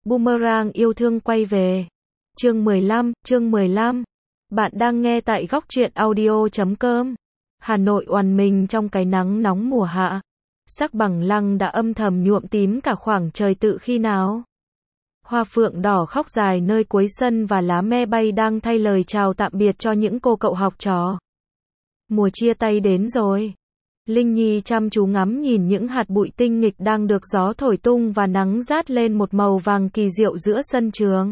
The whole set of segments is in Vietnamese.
Boomerang yêu thương quay về. Chương 15. Bạn đang nghe tại góc truyện audio.com. Hà Nội oằn mình trong cái nắng nóng mùa hạ. Sắc bằng lăng đã âm thầm nhuộm tím cả khoảng trời tự khi nào. Hoa phượng đỏ khóc dài nơi cuối sân và lá me bay đang thay lời chào tạm biệt cho những cô cậu học trò. Mùa chia tay đến rồi. Linh Nhi chăm chú ngắm nhìn những hạt bụi tinh nghịch đang được gió thổi tung và nắng rát lên một màu vàng kỳ diệu giữa sân trường.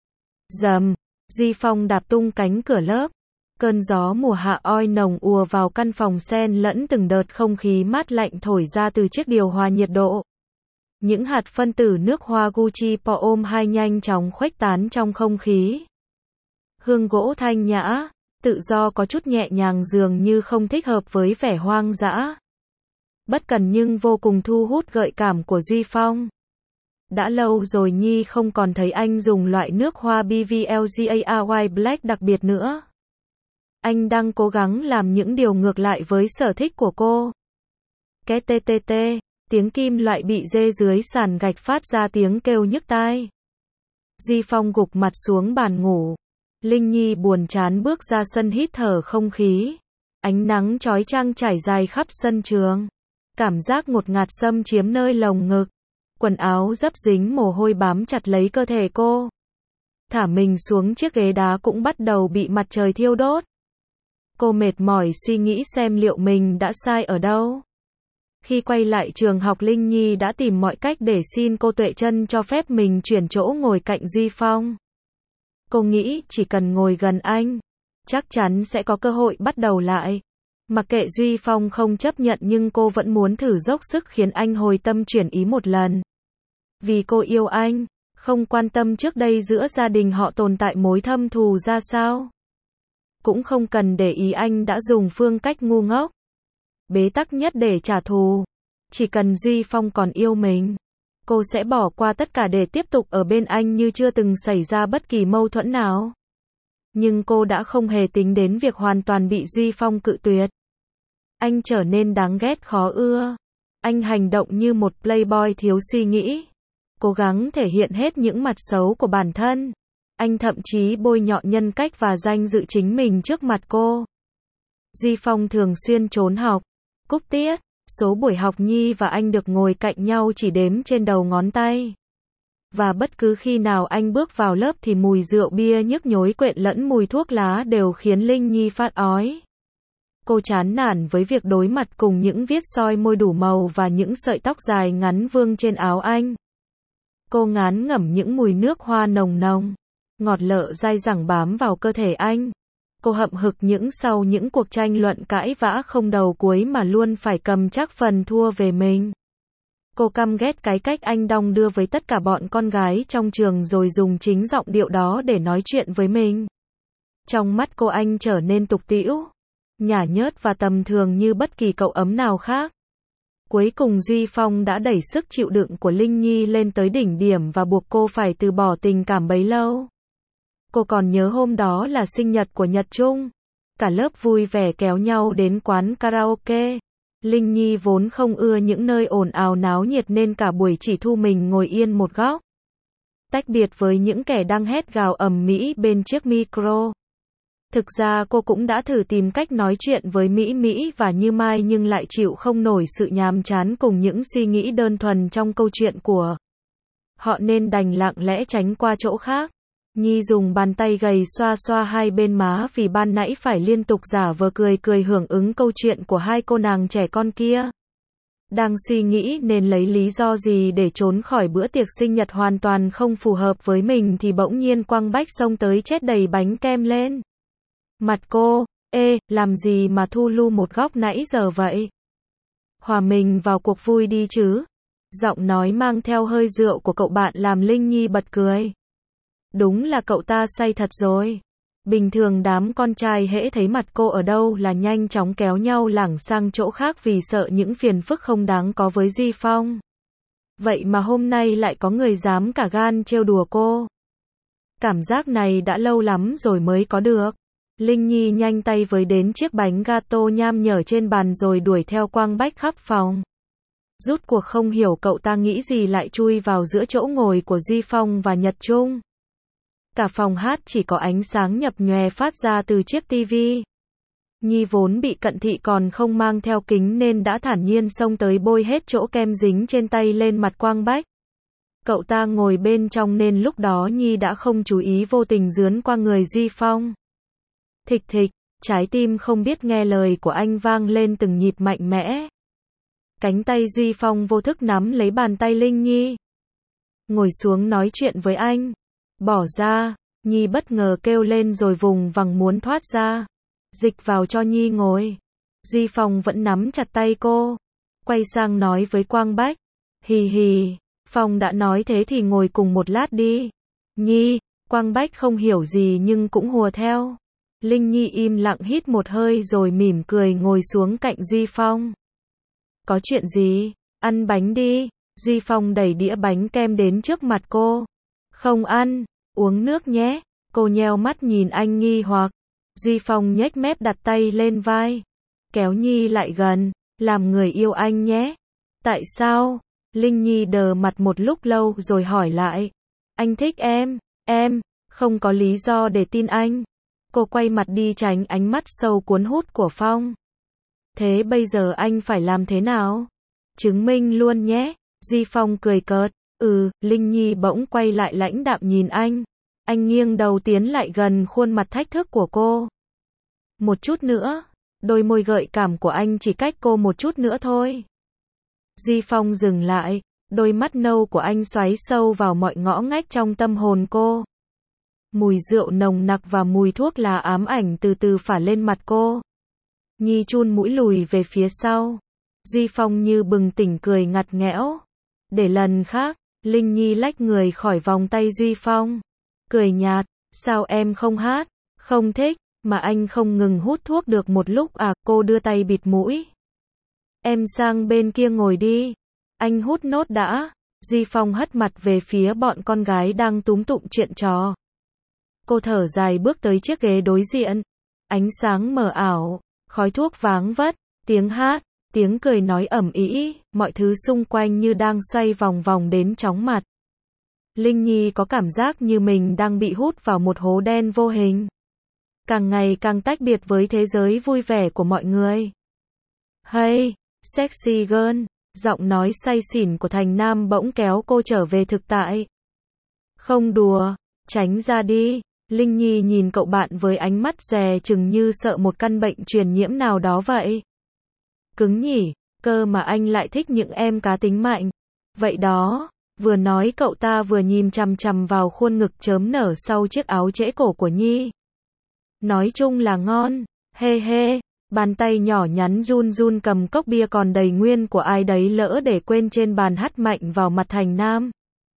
Rầm, Duy Phong đạp tung cánh cửa lớp. Cơn gió mùa hạ oi nồng ùa vào căn phòng xen lẫn từng đợt không khí mát lạnh thổi ra từ chiếc điều hòa nhiệt độ. Những hạt phân tử nước hoa Gucci Poom 2 nhanh chóng khuếch tán trong không khí. Hương gỗ thanh nhã, tự do có chút nhẹ nhàng dường như không thích hợp với vẻ hoang dã. Bất cần nhưng vô cùng thu hút gợi cảm của Duy Phong. Đã lâu rồi Nhi không còn thấy anh dùng loại nước hoa BVLGARY Black đặc biệt nữa. Anh đang cố gắng làm những điều ngược lại với sở thích của cô. Két tê tê tê, tiếng kim loại bị dê dưới sàn gạch phát ra tiếng kêu nhức tai. Duy Phong gục mặt xuống bàn ngủ. Linh Nhi buồn chán bước ra sân hít thở không khí. Ánh nắng chói chang trải dài khắp sân trường. Cảm giác ngột ngạt xâm chiếm nơi lồng ngực. Quần áo dấp dính mồ hôi bám chặt lấy cơ thể cô. Thả mình xuống chiếc ghế đá cũng bắt đầu bị mặt trời thiêu đốt. Cô mệt mỏi suy nghĩ xem liệu mình đã sai ở đâu. Khi quay lại trường học, Linh Nhi đã tìm mọi cách để xin cô Tuệ Trân cho phép mình chuyển chỗ ngồi cạnh Duy Phong. Cô nghĩ chỉ cần ngồi gần anh, chắc chắn sẽ có cơ hội bắt đầu lại. Mặc kệ Duy Phong không chấp nhận nhưng cô vẫn muốn thử dốc sức khiến anh hồi tâm chuyển ý một lần. Vì cô yêu anh, không quan tâm trước đây giữa gia đình họ tồn tại mối thâm thù ra sao. Cũng không cần để ý anh đã dùng phương cách ngu ngốc, bế tắc nhất để trả thù. Chỉ cần Duy Phong còn yêu mình, cô sẽ bỏ qua tất cả để tiếp tục ở bên anh như chưa từng xảy ra bất kỳ mâu thuẫn nào. Nhưng cô đã không hề tính đến việc hoàn toàn bị Duy Phong cự tuyệt. Anh trở nên đáng ghét khó ưa. Anh hành động như một playboy thiếu suy nghĩ, cố gắng thể hiện hết những mặt xấu của bản thân. Anh thậm chí bôi nhọ nhân cách và danh dự chính mình trước mặt cô. Duy Phong thường xuyên trốn học, cúp tiết. Số buổi học Nhi và anh được ngồi cạnh nhau chỉ đếm trên đầu ngón tay. Và bất cứ khi nào anh bước vào lớp thì mùi rượu bia nhức nhối quyện lẫn mùi thuốc lá đều khiến Linh Nhi phát ói. Cô chán nản với việc đối mặt cùng những vết soi môi đủ màu và những sợi tóc dài ngắn vương trên áo anh. Cô ngán ngẩm những mùi nước hoa nồng nồng, ngọt lợ dai dẳng bám vào cơ thể anh. Cô hậm hực sau những cuộc tranh luận cãi vã không đầu cuối mà luôn phải cầm chắc phần thua về mình. Cô căm ghét cái cách anh đong đưa với tất cả bọn con gái trong trường rồi dùng chính giọng điệu đó để nói chuyện với mình. Trong mắt cô anh trở nên tục tĩu, nhả nhớt và tầm thường như bất kỳ cậu ấm nào khác. Cuối cùng Duy Phong đã đẩy sức chịu đựng của Linh Nhi lên tới đỉnh điểm và buộc cô phải từ bỏ tình cảm bấy lâu. Cô còn nhớ hôm đó là sinh nhật của Nhật Trung. Cả lớp vui vẻ kéo nhau đến quán karaoke. Linh Nhi vốn không ưa những nơi ồn ào náo nhiệt nên cả buổi chỉ thu mình ngồi yên một góc. Tách biệt với những kẻ đang hét gào ầm ĩ bên chiếc micro. Thực ra cô cũng đã thử tìm cách nói chuyện với Mỹ Mỹ và Như Mai nhưng lại chịu không nổi sự nhàm chán cùng những suy nghĩ đơn thuần trong câu chuyện của họ nên đành lặng lẽ tránh qua chỗ khác. Nhi dùng bàn tay gầy xoa xoa hai bên má vì ban nãy phải liên tục giả vờ cười hưởng ứng câu chuyện của hai cô nàng trẻ con kia. Đang suy nghĩ nên lấy lý do gì để trốn khỏi bữa tiệc sinh nhật hoàn toàn không phù hợp với mình thì bỗng nhiên Quang Bách xông tới chét đầy bánh kem lên mặt cô. Ê, làm gì mà thu lu một góc nãy giờ vậy? Hòa mình vào cuộc vui đi chứ. Giọng nói mang theo hơi rượu của cậu bạn làm Linh Nhi bật cười. Đúng là cậu ta say thật rồi. Bình thường đám con trai hễ thấy mặt cô ở đâu là nhanh chóng kéo nhau lảng sang chỗ khác vì sợ những phiền phức không đáng có với Duy Phong. Vậy mà hôm nay lại có người dám cả gan trêu đùa cô. Cảm giác này đã lâu lắm rồi mới có được. Linh Nhi nhanh tay với đến chiếc bánh gato nham nhở trên bàn rồi đuổi theo Quang Bách khắp phòng. Rút cuộc không hiểu cậu ta nghĩ gì lại chui vào giữa chỗ ngồi của Duy Phong và Nhật Trung. Cả phòng hát chỉ có ánh sáng nhập nhòe phát ra từ chiếc tivi. Nhi vốn bị cận thị còn không mang theo kính nên đã thản nhiên xông tới bôi hết chỗ kem dính trên tay lên mặt Quang Bách. Cậu ta ngồi bên trong nên lúc đó Nhi đã không chú ý vô tình dướn qua người Duy Phong. Thịch thịch, trái tim không biết nghe lời của anh vang lên từng nhịp mạnh mẽ. Cánh tay Duy Phong vô thức nắm lấy bàn tay Linh Nhi. Ngồi xuống nói chuyện với anh. Bỏ ra, Nhi bất ngờ kêu lên rồi vùng vằng muốn thoát ra. Dịch vào cho Nhi ngồi. Duy Phong vẫn nắm chặt tay cô. Quay sang nói với Quang Bách. Hì hì, Phong đã nói thế thì ngồi cùng một lát đi. Nhi, Quang Bách không hiểu gì nhưng cũng hùa theo. Linh Nhi im lặng hít một hơi rồi mỉm cười ngồi xuống cạnh Duy Phong. Có chuyện gì? Ăn bánh đi. Duy Phong đẩy đĩa bánh kem đến trước mặt cô. Không ăn, uống nước nhé. Cô nheo mắt nhìn anh nghi hoặc. Duy Phong nhếch mép đặt tay lên vai. Kéo Nhi lại gần, làm người yêu anh nhé. Tại sao? Linh Nhi đờ mặt một lúc lâu rồi hỏi lại. Anh thích em, không có lý do để tin anh. Cô quay mặt đi tránh ánh mắt sâu cuốn hút của Phong. Thế bây giờ anh phải làm thế nào? Chứng minh luôn nhé. Duy Phong cười cợt. Linh Nhi bỗng quay lại lãnh đạm nhìn anh. Anh nghiêng đầu tiến lại gần khuôn mặt thách thức của cô. Một chút nữa. Đôi môi gợi cảm của anh chỉ cách cô một chút nữa thôi. Duy Phong dừng lại. Đôi mắt nâu của anh xoáy sâu vào mọi ngõ ngách trong tâm hồn cô. Mùi rượu nồng nặc và mùi thuốc lá ám ảnh từ từ phả lên mặt cô. Nhi chun mũi lùi về phía sau. Duy Phong như bừng tỉnh cười ngặt nghẽo. Để lần khác, Linh Nhi lách người khỏi vòng tay Duy Phong. Cười nhạt, sao em không hát? Không thích, mà anh không ngừng hút thuốc được một lúc à? Cô đưa tay bịt mũi. Em sang bên kia ngồi đi. Anh hút nốt đã. Duy Phong hất mặt về phía bọn con gái đang túm tụm chuyện trò. Cô thở dài bước tới chiếc ghế đối diện. Ánh sáng mờ ảo, khói thuốc váng vất, tiếng hát, tiếng cười nói ầm ĩ, mọi thứ xung quanh như đang xoay vòng vòng đến chóng mặt. Linh Nhi có cảm giác như mình đang bị hút vào một hố đen vô hình. Càng ngày càng tách biệt với thế giới vui vẻ của mọi người. Hey, sexy girl, giọng nói say xỉn của Thành Nam bỗng kéo cô trở về thực tại. Không đùa, tránh ra đi. Linh Nhi nhìn cậu bạn với ánh mắt dè chừng như sợ một căn bệnh truyền nhiễm nào đó vậy. Cứng nhỉ, cơ mà anh lại thích những em cá tính mạnh. Vậy đó, vừa nói cậu ta vừa nhìn chằm chằm vào khuôn ngực chớm nở sau chiếc áo trễ cổ của Nhi. Nói chung là ngon, hê hê, bàn tay nhỏ nhắn run run cầm cốc bia còn đầy nguyên của ai đấy lỡ để quên trên bàn hắt mạnh vào mặt Thành Nam.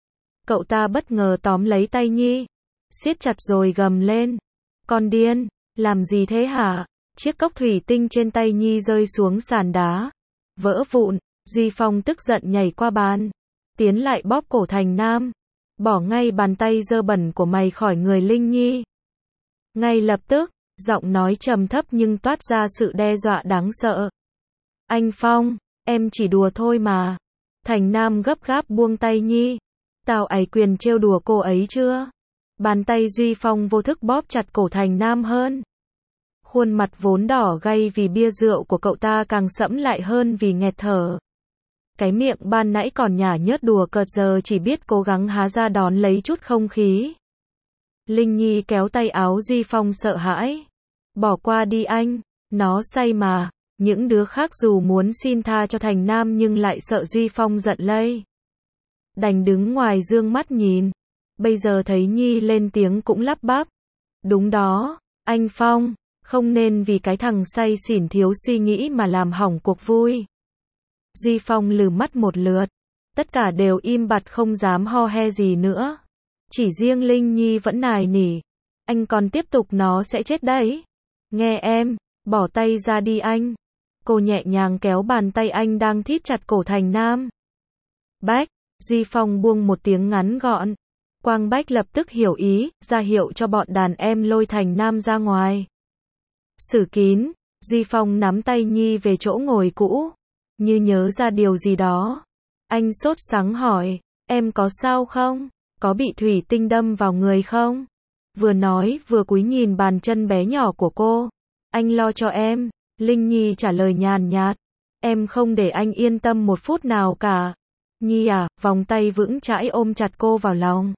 Cậu ta bất ngờ tóm lấy tay Nhi. Siết chặt rồi gầm lên. Con điên, làm gì thế hả? Chiếc cốc thủy tinh trên tay Nhi rơi xuống sàn đá. Vỡ vụn, Duy Phong tức giận nhảy qua bàn. Tiến lại bóp cổ Thành Nam. Bỏ ngay bàn tay dơ bẩn của mày khỏi người Linh Nhi. Ngay lập tức, giọng nói trầm thấp nhưng toát ra sự đe dọa đáng sợ. Anh Phong, em chỉ đùa thôi mà. Thành Nam gấp gáp buông tay Nhi. Tao ấy quyền trêu đùa cô ấy chưa? Bàn tay Duy Phong vô thức bóp chặt cổ Thành Nam hơn. Khuôn mặt vốn đỏ gay vì bia rượu của cậu ta càng sẫm lại hơn vì nghẹt thở. Cái miệng ban nãy còn nhả nhớt đùa cợt giờ chỉ biết cố gắng há ra đón lấy chút không khí. Linh Nhi kéo tay áo Duy Phong sợ hãi. Bỏ qua đi anh, nó say mà. Những đứa khác dù muốn xin tha cho Thành Nam nhưng lại sợ Duy Phong giận lây. Đành đứng ngoài dương mắt nhìn. Bây giờ thấy Nhi lên tiếng cũng lắp bắp. Đúng đó, anh Phong, không nên vì cái thằng say xỉn thiếu suy nghĩ mà làm hỏng cuộc vui. Duy Phong lừ mắt một lượt. Tất cả đều im bặt không dám ho he gì nữa. Chỉ riêng Linh Nhi vẫn nài nỉ. Anh còn tiếp tục nó sẽ chết đấy. Nghe em, bỏ tay ra đi anh. Cô nhẹ nhàng kéo bàn tay anh đang thít chặt cổ Thành Nam. Bách, Duy Phong buông một tiếng ngắn gọn. Quang Bách lập tức hiểu ý, ra hiệu cho bọn đàn em lôi Thành Nam ra ngoài. Xử kín, Duy Phong nắm tay Nhi về chỗ ngồi cũ. Như nhớ ra điều gì đó. Anh sốt sắng hỏi, em có sao không? Có bị thủy tinh đâm vào người không? Vừa nói vừa cúi nhìn bàn chân bé nhỏ của cô. Anh lo cho em. Linh Nhi trả lời nhàn nhạt. Em không để anh yên tâm một phút nào cả. Nhi à, vòng tay vững chãi ôm chặt cô vào lòng.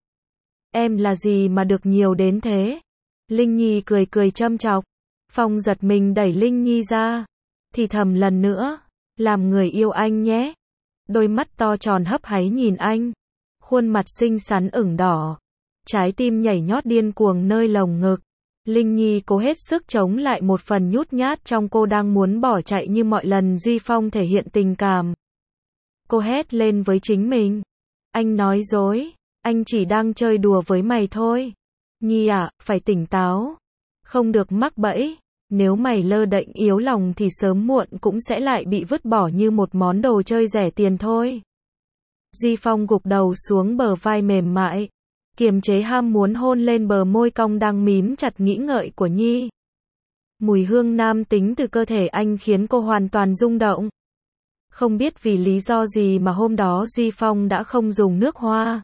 Em là gì mà được nhiều đến thế? Linh Nhi cười cười châm chọc. Phong giật mình đẩy Linh Nhi ra. Thì thầm lần nữa. Làm người yêu anh nhé. Đôi mắt to tròn hấp háy nhìn anh. Khuôn mặt xinh xắn ửng đỏ. Trái tim nhảy nhót điên cuồng nơi lồng ngực. Linh Nhi cố hết sức chống lại một phần nhút nhát trong cô đang muốn bỏ chạy như mọi lần Duy Phong thể hiện tình cảm. Cô hét lên với chính mình. Anh nói dối. Anh chỉ đang chơi đùa với mày thôi. Nhi à, phải tỉnh táo. Không được mắc bẫy. Nếu mày lơ đễnh yếu lòng thì sớm muộn cũng sẽ lại bị vứt bỏ như một món đồ chơi rẻ tiền thôi. Duy Phong gục đầu xuống bờ vai mềm mại. Kiềm chế ham muốn hôn lên bờ môi cong đang mím chặt nghĩ ngợi của Nhi. Mùi hương nam tính từ cơ thể anh khiến cô hoàn toàn rung động. Không biết vì lý do gì mà hôm đó Duy Phong đã không dùng nước hoa.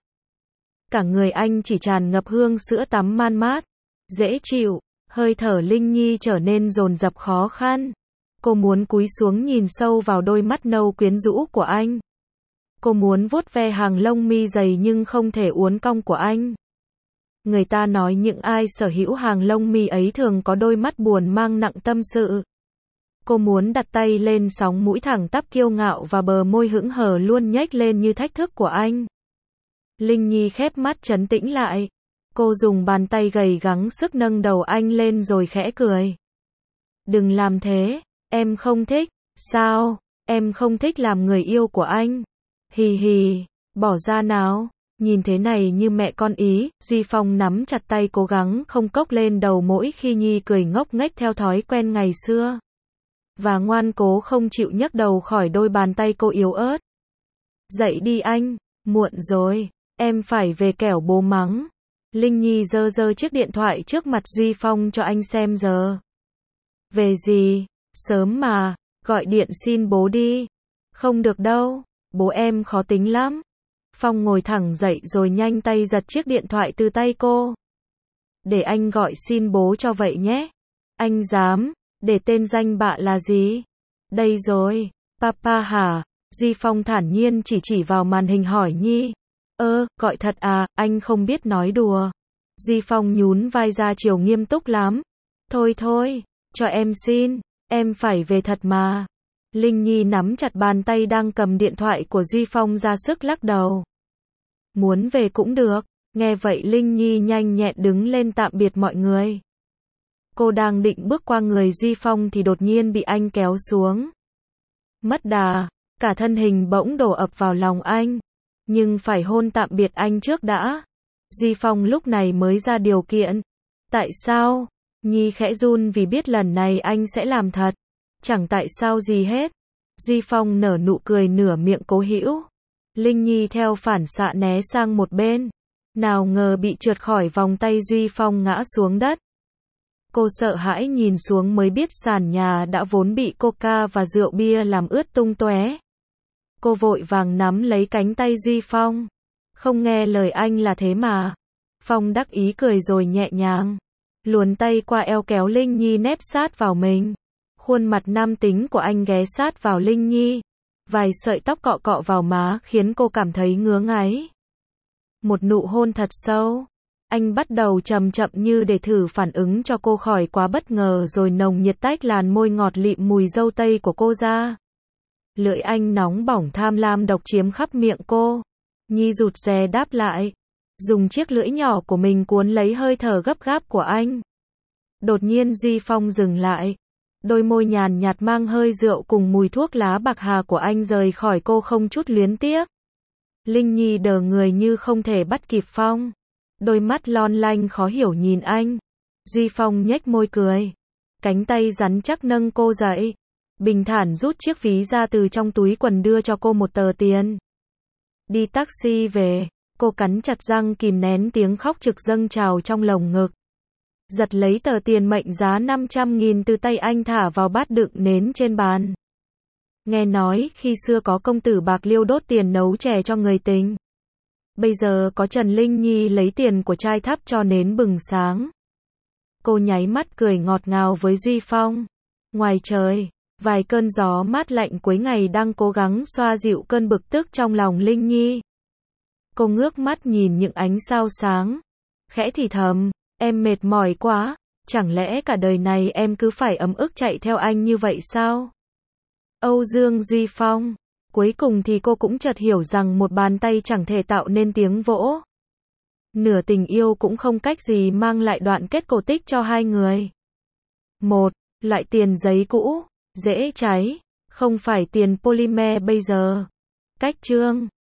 Cả người anh chỉ tràn ngập hương sữa tắm man mát, dễ chịu, hơi thở Linh Nhi trở nên dồn dập khó khăn. Cô muốn cúi xuống nhìn sâu vào đôi mắt nâu quyến rũ của anh. Cô muốn vuốt ve hàng lông mi dày nhưng không thể uốn cong của anh. Người ta nói những ai sở hữu hàng lông mi ấy thường có đôi mắt buồn mang nặng tâm sự. Cô muốn đặt tay lên sóng mũi thẳng tắp kiêu ngạo và bờ môi hững hờ luôn nhếch lên như thách thức của anh. Linh Nhi khép mắt trấn tĩnh lại. Cô dùng bàn tay gầy gắng sức nâng đầu anh lên rồi khẽ cười. Đừng làm thế, em không thích. Sao, em không thích làm người yêu của anh? Hì hì, bỏ ra nào. Nhìn thế này như mẹ con ý. Duy Phong nắm chặt tay cố gắng không cốc lên đầu mỗi khi Nhi cười ngốc nghếch theo thói quen ngày xưa. Và ngoan cố không chịu nhấc đầu khỏi đôi bàn tay cô yếu ớt. Dậy đi anh, muộn rồi, em phải về kẻo bố mắng. Linh Nhi giơ giơ chiếc điện thoại trước mặt Duy Phong cho anh xem giờ. Về gì, sớm mà, gọi điện xin bố đi. Không được đâu, bố em khó tính lắm. Phong ngồi thẳng dậy rồi nhanh tay giật chiếc điện thoại từ tay cô. Để anh gọi xin bố cho vậy nhé. Anh dám, để tên danh bạ là gì? Đây rồi, Papa hả? Duy Phong thản nhiên chỉ vào màn hình hỏi Nhi. Gọi thật à, anh không biết nói đùa. Duy Phong nhún vai ra chiều nghiêm túc lắm. Thôi thôi, cho em xin, em phải về thật mà. Linh Nhi nắm chặt bàn tay đang cầm điện thoại của Duy Phong ra sức lắc đầu. Muốn về cũng được. Nghe vậy Linh Nhi nhanh nhẹn đứng lên tạm biệt mọi người. Cô đang định bước qua người Duy Phong thì đột nhiên bị anh kéo xuống. Mất đà, cả thân hình bỗng đổ ập vào lòng anh. Nhưng phải hôn tạm biệt anh trước đã. Duy Phong lúc này mới ra điều kiện. Tại sao? Nhi khẽ run vì biết lần này anh sẽ làm thật. Chẳng tại sao gì hết. Duy Phong nở nụ cười nửa miệng cố hữu. Linh Nhi theo phản xạ né sang một bên. Nào ngờ bị trượt khỏi vòng tay Duy Phong ngã xuống đất. Cô sợ hãi nhìn xuống mới biết sàn nhà đã vốn bị coca và rượu bia làm ướt tung tóe. Cô vội vàng nắm lấy cánh tay Duy Phong. Không nghe lời anh là thế mà. Phong đắc ý cười rồi nhẹ nhàng. Luồn tay qua eo kéo Linh Nhi nép sát vào mình. Khuôn mặt nam tính của anh ghé sát vào Linh Nhi. Vài sợi tóc cọ cọ vào má khiến cô cảm thấy ngứa ngáy. Một nụ hôn thật sâu. Anh bắt đầu chậm chậm như để thử phản ứng cho cô khỏi quá bất ngờ rồi nồng nhiệt tách làn môi ngọt lịm mùi dâu tây của cô ra. Lưỡi anh nóng bỏng tham lam độc chiếm khắp miệng cô. Nhi rụt rè đáp lại. Dùng chiếc lưỡi nhỏ của mình cuốn lấy hơi thở gấp gáp của anh. Đột nhiên Duy Phong dừng lại. Đôi môi nhàn nhạt mang hơi rượu cùng mùi thuốc lá bạc hà của anh rời khỏi cô không chút luyến tiếc. Linh Nhi đờ người như không thể bắt kịp Phong. Đôi mắt lon lanh khó hiểu nhìn anh. Duy Phong nhếch môi cười. Cánh tay rắn chắc nâng cô dậy. Bình thản rút chiếc ví ra từ trong túi quần đưa cho cô một tờ tiền. Đi taxi về. Cô cắn chặt răng kìm nén tiếng khóc trực dâng trào trong lồng ngực. Giật lấy tờ tiền mệnh giá 500.000 từ tay anh thả vào bát đựng nến trên bàn. Nghe nói khi xưa có công tử bạc liêu đốt tiền nấu chè cho người tình. Bây giờ có Trần Linh Nhi lấy tiền của trai thắp cho nến bừng sáng. Cô nháy mắt cười ngọt ngào với Duy Phong. Ngoài trời, vài cơn gió mát lạnh cuối ngày đang cố gắng xoa dịu cơn bực tức trong lòng Linh Nhi. Cô ngước mắt nhìn những ánh sao sáng, khẽ thì thầm, em mệt mỏi quá, chẳng lẽ cả đời này em cứ phải ấm ức chạy theo anh như vậy sao? Âu Dương Duy Phong. Cuối cùng thì cô cũng chợt hiểu rằng một bàn tay chẳng thể tạo nên tiếng vỗ. Nửa tình yêu cũng không cách gì mang lại đoạn kết cổ tích cho hai người. Một, loại tiền giấy cũ, dễ cháy, không phải tiền polymer bây giờ. Cách chương